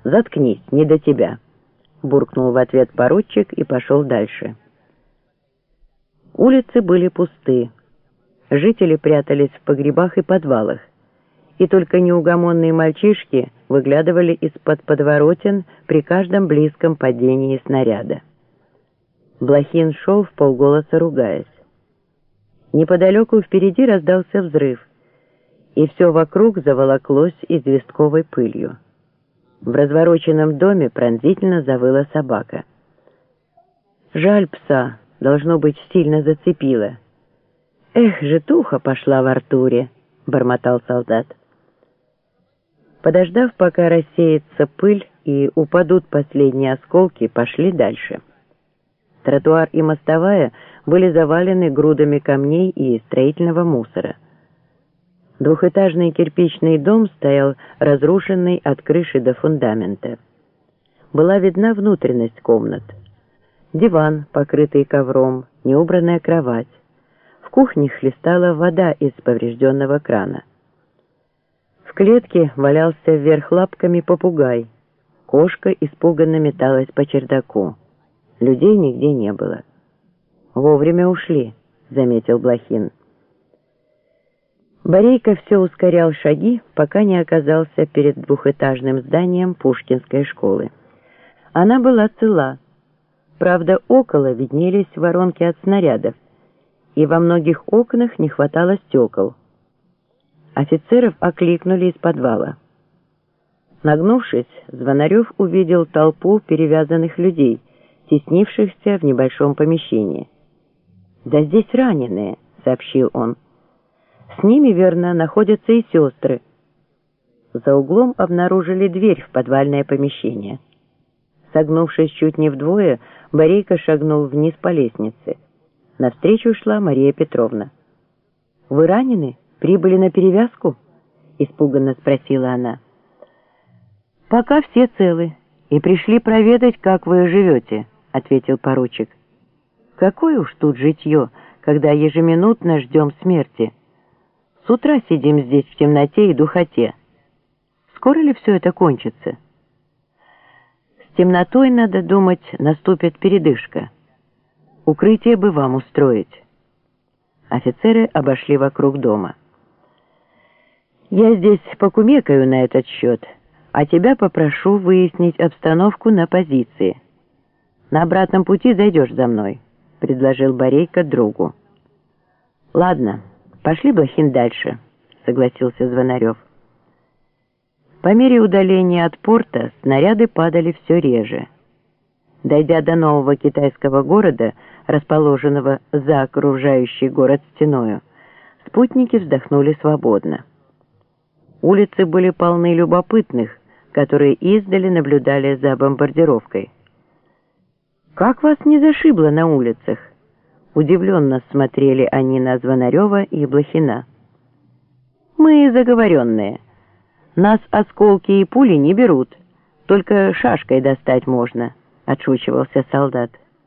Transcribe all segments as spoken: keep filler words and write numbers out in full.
«Заткнись, не до тебя», — буркнул в ответ поручик и пошел дальше. Улицы были пусты. Жители прятались в погребах и подвалах, и только неугомонные мальчишки выглядывали из-под подворотен при каждом близком падении снаряда. Блохин шел вполголоса, ругаясь. Неподалеку впереди раздался взрыв, и все вокруг заволоклось известковой пылью. В развороченном доме пронзительно завыла собака. Жаль пса, должно быть, сильно зацепило. «Эх, житуха пошла в Артуре», — бормотал солдат. Подождав, пока рассеется пыль и упадут последние осколки, пошли дальше. Тротуар и мостовая были завалены грудами камней и строительного мусора. Двухэтажный кирпичный дом стоял разрушенный от крыши до фундамента. Была видна внутренность комнат. Диван, покрытый ковром, неубранная кровать. В кухне хлестала вода из поврежденного крана. В клетке валялся вверх лапками попугай. Кошка испуганно металась по чердаку. Людей нигде не было. «Вовремя ушли», — заметил Блохин. Борейко все ускорял шаги, пока не оказался перед двухэтажным зданием Пушкинской школы. Она была цела. Правда, около виднелись воронки от снарядов, и во многих окнах не хватало стекол. Офицеров окликнули из подвала. Нагнувшись, Звонарев увидел толпу перевязанных людей, теснившихся в небольшом помещении. «Да здесь раненые», — сообщил он. «С ними, верно, находятся и сестры». За углом обнаружили дверь в подвальное помещение. Согнувшись чуть не вдвое, Борейко шагнул вниз по лестнице. Навстречу шла Мария Петровна. «Вы ранены? Прибыли на перевязку?» — испуганно спросила она. «Пока все целы, и пришли проведать, как вы живете», — ответил поручик. «Какое уж тут житье, когда ежеминутно ждем смерти. С утра сидим здесь в темноте и духоте. Скоро ли все это кончится?» «С темнотой, надо думать, наступит передышка. Укрытие бы вам устроить». Офицеры обошли вокруг дома. «Я здесь покумекаю на этот счет, а тебя попрошу выяснить обстановку на позиции. На обратном пути зайдешь за мной», — предложил Борейко другу. «Ладно, пошли, Блохин, дальше», — согласился Звонарев. По мере удаления от порта снаряды падали все реже. Дойдя до нового китайского города, расположенного за окружающий город стеною, спутники вздохнули свободно. Улицы были полны любопытных, которые издали наблюдали за бомбардировкой. «Как вас не зашибло на улицах?» Удивленно смотрели они на Звонарева и Блохина. «Мы заговоренные. Нас осколки и пули не берут, только шашкой достать можно», — отшучивался солдат.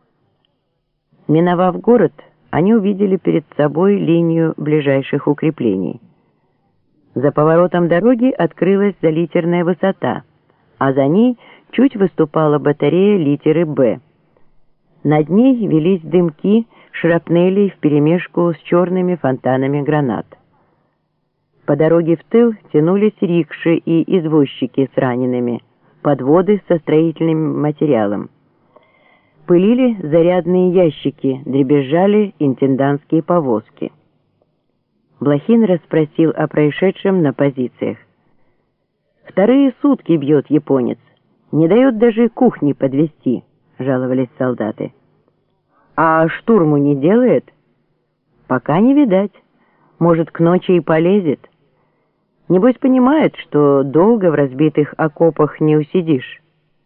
Миновав город, они увидели перед собой линию ближайших укреплений. За поворотом дороги открылась залитерная высота, а за ней чуть выступала батарея литеры «Б». Над ней велись дымки шрапнелей вперемешку с черными фонтанами гранат. По дороге в тыл тянулись рикши и извозчики с ранеными, подводы со строительным материалом. Пылили зарядные ящики, дребезжали интендантские повозки. Блохин расспросил о происшедшем на позициях. «Вторые сутки бьет японец, не дает даже кухни подвести», — жаловались солдаты. «А штурму не делает?» «Пока не видать. Может, к ночи и полезет. Небось понимает, что долго в разбитых окопах не усидишь».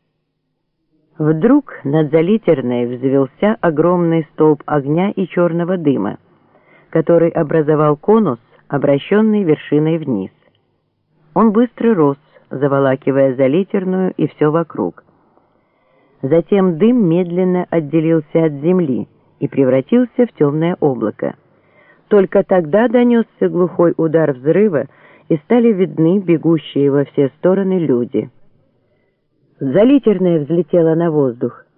Вдруг над залитерной взвелся огромный столб огня и черного дыма, который образовал конус, обращенный вершиной вниз. Он быстро рос, заволакивая залитерную и все вокруг. Затем дым медленно отделился от земли и превратился в темное облако. Только тогда донесся глухой удар взрыва, и стали видны бегущие во все стороны люди. Залитерная взлетела на воздух.